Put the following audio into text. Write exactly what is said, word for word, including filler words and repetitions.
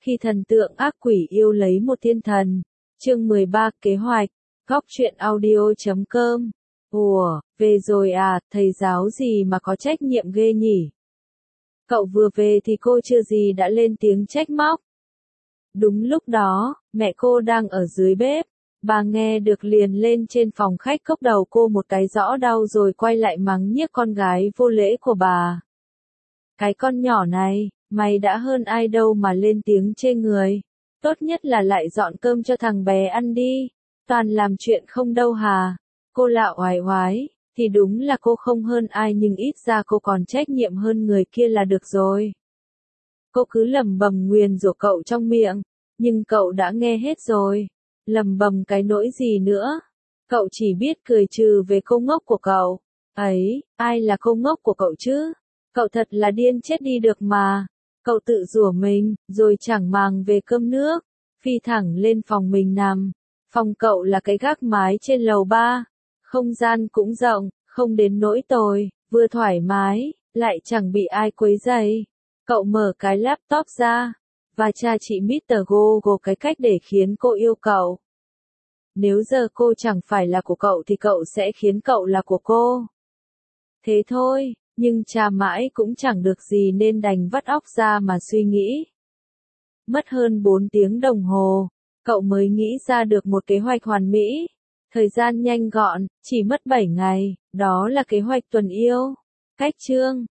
Khi thần tượng ác quỷ yêu lấy một thiên thần. Chương mười ba kế hoạch. Góc truyện audio chấm com. Ủa, về rồi à, thầy giáo gì mà có trách nhiệm ghê nhỉ? Cậu vừa về thì cô chưa gì đã lên tiếng trách móc. Đúng lúc đó, mẹ cô đang ở dưới bếp. Bà nghe được liền lên trên phòng khách cốc đầu cô một cái rõ đau rồi quay lại mắng nhiếc con gái vô lễ của bà. Cái con nhỏ này, mày đã hơn ai đâu mà lên tiếng chê người. Tốt nhất là lại dọn cơm cho thằng bé ăn đi. Toàn làm chuyện không đâu hà. Cô lạo oái oái, thì đúng là cô không hơn ai nhưng ít ra cô còn trách nhiệm hơn người kia là được rồi. Cô cứ lẩm bẩm nguyền rủa cậu trong miệng, nhưng cậu đã nghe hết rồi. Lẩm bẩm cái nỗi gì nữa? Cậu chỉ biết cười trừ về cô ngốc của cậu. Ấy, ai là cô ngốc của cậu chứ? Cậu thật là điên chết đi được mà. Cậu tự rủa mình, rồi chẳng màng về cơm nước, phi thẳng lên phòng mình nằm. Phòng cậu là cái gác mái trên lầu ba. Không gian cũng rộng, không đến nỗi tồi, vừa thoải mái, lại chẳng bị ai quấy rầy. Cậu mở cái laptop ra, và tra chị mít tơ Google cái cách để khiến cô yêu cậu. Nếu giờ cô chẳng phải là của cậu thì cậu sẽ khiến cậu là của cô. Thế thôi, nhưng tra mãi cũng chẳng được gì nên đành vắt óc ra mà suy nghĩ. Mất hơn bốn tiếng đồng hồ, cậu mới nghĩ ra được một kế hoạch hoàn mỹ. Thời gian nhanh gọn, chỉ mất bảy ngày, đó là kế hoạch tuần yêu. Cách chương,